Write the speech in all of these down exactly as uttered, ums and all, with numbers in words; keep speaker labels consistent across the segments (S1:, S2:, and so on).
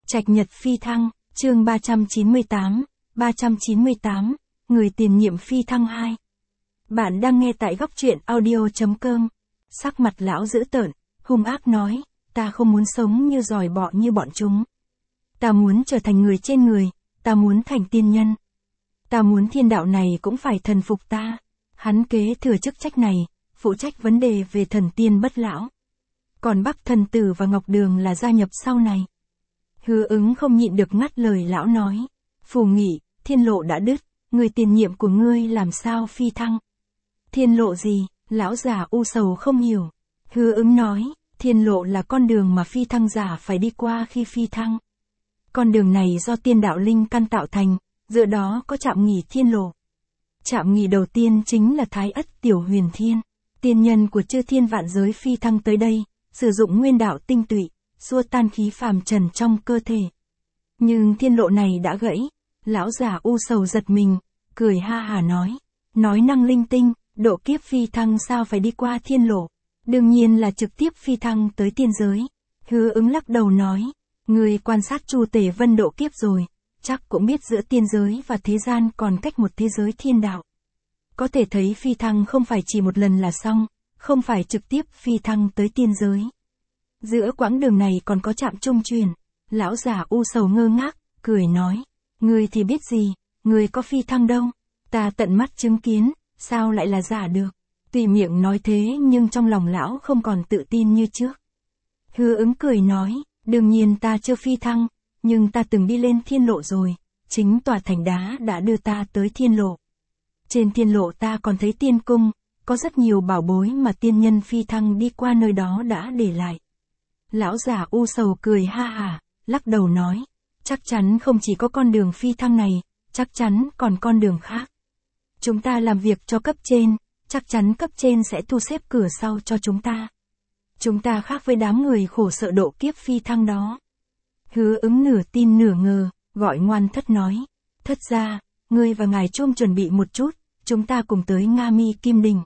S1: Trạch Nhật phi thăng, chương ba trăm chín mươi tám, ba trăm chín mươi tám, người tiền nhiệm phi thăng hai. Bạn đang nghe tại góc truyện audio.com. Sắc mặt lão dữ tợn, hung ác nói, ta không muốn sống như giòi bọ như bọn chúng. Ta muốn trở thành người trên người, ta muốn thành tiên nhân. Ta muốn thiên đạo này cũng phải thần phục ta. Hắn kế thừa chức trách này, phụ trách vấn đề về thần tiên bất lão. Còn Bắc Thần Tử và Ngọc Đường là gia nhập sau này. Hứa Ứng không nhịn được ngắt lời lão nói. Phù Nghị, thiên lộ đã đứt, người tiền nhiệm của ngươi làm sao phi thăng? Thiên lộ gì? Lão già u sầu không hiểu. Hứa Ứng nói, thiên lộ là con đường mà phi thăng giả phải đi qua khi phi thăng. Con đường này do tiên đạo linh căn tạo thành, giữa đó có trạm nghỉ thiên lộ. Trạm nghỉ đầu tiên chính là Thái Ất Tiểu Huyền Thiên. Tiên nhân của chư thiên vạn giới phi thăng tới đây, sử dụng nguyên đạo tinh tụy, xua tan khí phàm trần trong cơ thể. Nhưng thiên lộ này đã gãy, lão già u sầu giật mình, cười ha hà nói, nói năng linh tinh, độ kiếp phi thăng sao phải đi qua thiên lộ, đương nhiên là trực tiếp phi thăng tới tiên giới. Hứa Ứng lắc đầu nói, người quan sát Chu Tề Vân độ kiếp rồi, chắc cũng biết giữa tiên giới và thế gian còn cách một thế giới thiên đạo. Có thể thấy phi thăng không phải chỉ một lần là xong, không phải trực tiếp phi thăng tới tiên giới. Giữa quãng đường này còn có trạm trung truyền. Lão già u sầu ngơ ngác, cười nói, ngươi thì biết gì, ngươi có phi thăng đâu, ta tận mắt chứng kiến, sao lại là giả được. Tuy miệng nói thế nhưng trong lòng lão không còn tự tin như trước. Hứa Ứng cười nói, đương nhiên ta chưa phi thăng, nhưng ta từng đi lên thiên lộ rồi, chính tòa thành đá đã đưa ta tới thiên lộ. Trên thiên lộ ta còn thấy tiên cung, có rất nhiều bảo bối mà tiên nhân phi thăng đi qua nơi đó đã để lại. Lão già u sầu cười ha hả, lắc đầu nói, chắc chắn không chỉ có con đường phi thăng này, chắc chắn còn con đường khác. Chúng ta làm việc cho cấp trên, chắc chắn cấp trên sẽ thu xếp cửa sau cho chúng ta. Chúng ta khác với đám người khổ sợ độ kiếp phi thăng đó. Hứa Ứng nửa tin nửa ngờ, gọi Ngoan Thất nói, thất gia, ngươi và ngài Trung chuẩn bị một chút, chúng ta cùng tới Nga Mi Kim Đình.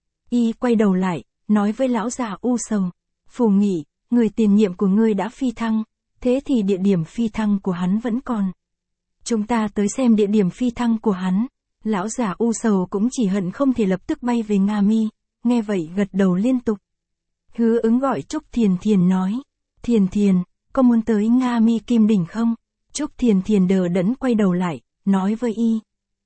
S1: Y quay đầu lại, nói với lão già u sầu, Phù Nghị, người tiền nhiệm của ngươi đã phi thăng, thế thì địa điểm phi thăng của hắn vẫn còn. Chúng ta tới xem địa điểm phi thăng của hắn. Lão già u sầu cũng chỉ hận không thể lập tức bay về Nga Mi, nghe vậy gật đầu liên tục. Hứa Ứng gọi Trúc Thiền Thiền nói, Thiền Thiền, có muốn tới Nga Mi Kim Đỉnh không? Trúc Thiền Thiền đờ đẫn quay đầu lại, nói với y.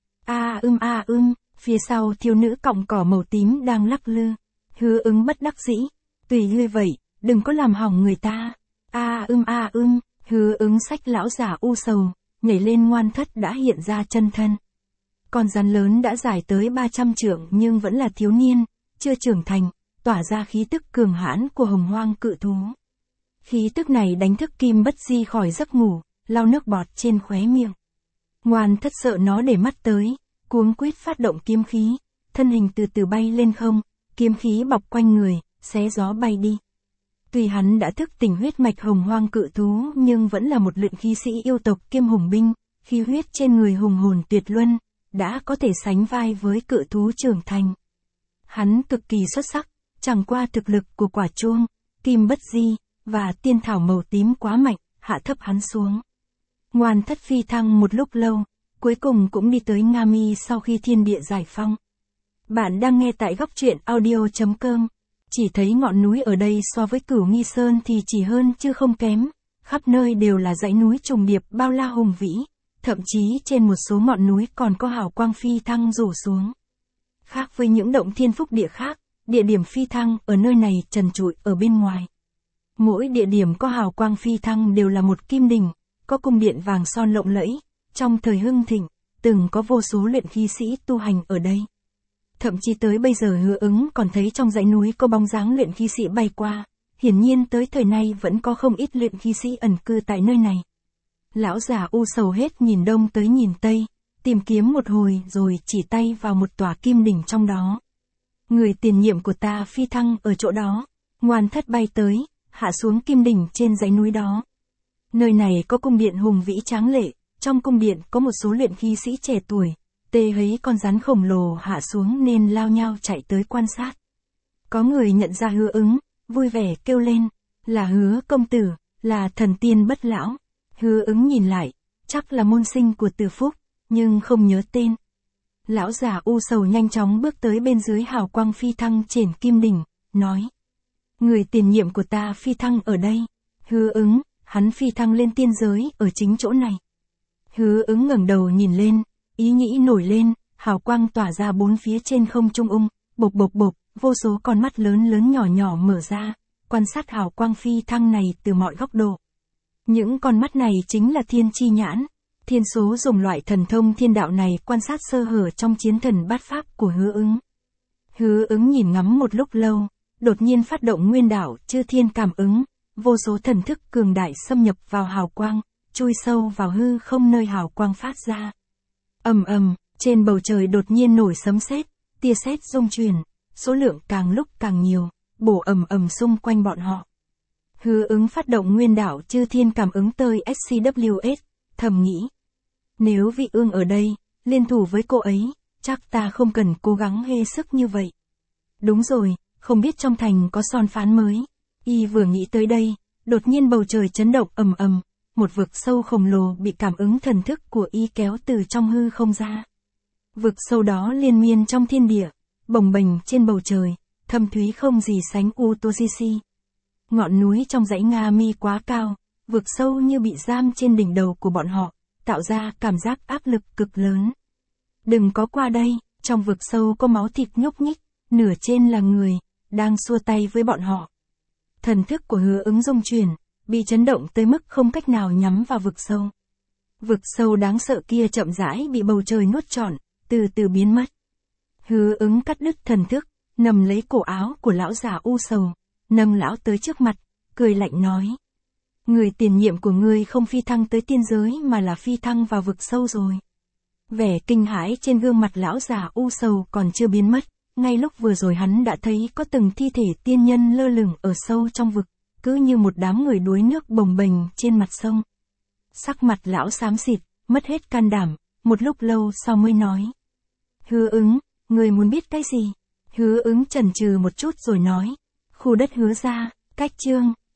S1: A ưm a ưm, phía sau thiếu nữ cọng cỏ màu tím đang lắc lư. Hứa Ứng bất đắc dĩ, tùy ngươi vậy, đừng có làm hỏng người ta. A ưm a ưm, Hứa Ứng xách lão già u sầu, nhảy lên Ngoan Thất đã hiện ra chân thân. Con rắn lớn đã dài tới ba trăm trượng nhưng vẫn là thiếu niên, chưa trưởng thành, tỏa ra khí tức cường hãn của hồng hoang cự thú. Khí tức này đánh thức Kim Bất Di khỏi giấc ngủ, lau nước bọt trên khóe miệng. Ngoan Thất sợ nó để mắt tới, cuống quýt phát động kiếm khí, thân hình từ từ bay lên không, kiếm khí bọc quanh người, xé gió bay đi. Tuy hắn đã thức tỉnh huyết mạch hồng hoang cự thú nhưng vẫn là một luyện khí sĩ yêu tộc kiêm hùng binh, khí huyết trên người hùng hồn tuyệt luân, đã có thể sánh vai với cự thú trưởng thành. Hắn cực kỳ xuất sắc, chẳng qua thực lực của quả chuông, Kim Bất Di, và tiên thảo màu tím quá mạnh, hạ thấp hắn xuống. Ngoan Thất phi thăng một lúc lâu, cuối cùng cũng đi tới Nga Mi sau khi thiên địa giải phong. Bạn đang nghe tại góc truyện audio.com. Chỉ thấy ngọn núi ở đây so với Cửu Nghi Sơn thì chỉ hơn chứ không kém, khắp nơi đều là dãy núi trùng điệp bao la hùng vĩ, thậm chí trên một số ngọn núi còn có hào quang phi thăng rủ xuống. Khác với những động thiên phúc địa khác, địa điểm phi thăng ở nơi này trần trụi ở bên ngoài. Mỗi địa điểm có hào quang phi thăng đều là một kim đình, có cung điện vàng son lộng lẫy, trong thời hưng thịnh, từng có vô số luyện khí sĩ tu hành ở đây. Thậm chí tới bây giờ Hứa Ứng còn thấy trong dãy núi có bóng dáng luyện khí sĩ bay qua, hiển nhiên tới thời nay vẫn có không ít luyện khí sĩ ẩn cư tại nơi này. Lão già u sầu hết nhìn đông tới nhìn tây, tìm kiếm một hồi rồi chỉ tay vào một tòa kim đỉnh trong đó. Người tiền nhiệm của ta phi thăng ở chỗ đó. Ngoan Thất bay tới, hạ xuống kim đỉnh trên dãy núi đó. Nơi này có cung điện hùng vĩ tráng lệ, trong cung điện có một số luyện khí sĩ trẻ tuổi, tê thấy con rắn khổng lồ hạ xuống nên lao nhau chạy tới quan sát. Có người nhận ra Hứa Ứng, vui vẻ kêu lên, là Hứa công tử, là thần tiên bất lão. Hứa ứng nhìn lại, chắc là môn sinh của Từ Phúc, nhưng không nhớ tên. Lão già u sầu nhanh chóng bước tới bên dưới hào quang phi thăng trên kim đỉnh, nói. Người tiền nhiệm của ta phi thăng ở đây. Hứa ứng, hắn phi thăng lên tiên giới ở chính chỗ này. Hứa ứng ngẩng đầu nhìn lên, ý nghĩ nổi lên, hào quang tỏa ra bốn phía trên không trung ung, bộc bộc bộc, vô số con mắt lớn lớn nhỏ nhỏ mở ra, quan sát hào quang phi thăng này từ mọi góc độ. Những con mắt này chính là thiên chi nhãn. Thiên số dùng loại thần thông thiên đạo này quan sát sơ hở trong chiến thần bát pháp của hứa ứng. Hứa ứng nhìn ngắm một lúc lâu, đột nhiên phát động nguyên đạo chư thiên cảm ứng, vô số thần thức cường đại xâm nhập vào hào quang, chui sâu vào hư không nơi hào quang phát ra. Ầm ầm, trên bầu trời đột nhiên nổi sấm sét, tia sét rung chuyển, số lượng càng lúc càng nhiều, bổ ầm ầm xung quanh bọn họ. Hứa ứng phát động nguyên đạo chư thiên cảm ứng tới ét xê vê ét, thầm nghĩ. Nếu vị ương ở đây, liên thủ với cô ấy, chắc ta không cần cố gắng hê sức như vậy. Đúng rồi, không biết trong thành có son phán mới. Y vừa nghĩ tới đây, đột nhiên bầu trời chấn động ầm ầm, một vực sâu khổng lồ bị cảm ứng thần thức của Y kéo từ trong hư không ra. Vực sâu đó liên miên trong thiên địa, bồng bềnh trên bầu trời, thâm thúy không gì sánh Utosisi. Ngọn núi trong dãy Nga Mi quá cao, vực sâu như bị giam trên đỉnh đầu của bọn họ, tạo ra cảm giác áp lực cực lớn. Đừng có qua đây, trong vực sâu có máu thịt nhúc nhích, nửa trên là người, đang xua tay với bọn họ. Thần thức của hứa ứng rung chuyển, bị chấn động tới mức không cách nào nhắm vào vực sâu. Vực sâu đáng sợ kia chậm rãi bị bầu trời nuốt trọn, từ từ biến mất. Hứa ứng cắt đứt thần thức, nằm lấy cổ áo của lão già u sầu, nâng lão tới trước mặt, cười lạnh nói. Người tiền nhiệm của ngươi không phi thăng tới tiên giới mà là phi thăng vào vực sâu rồi. Vẻ kinh hãi trên gương mặt lão già u sầu còn chưa biến mất, ngay lúc vừa rồi hắn đã thấy có từng thi thể tiên nhân lơ lửng ở sâu trong vực, cứ như một đám người đuối nước bồng bềnh trên mặt sông. Sắc mặt lão xám xịt, mất hết can đảm, một lúc lâu sau mới nói. Hứa ứng, người muốn biết cái gì? Hứa ứng chần chừ một chút rồi nói. Khu đất hứa ra, cách chương,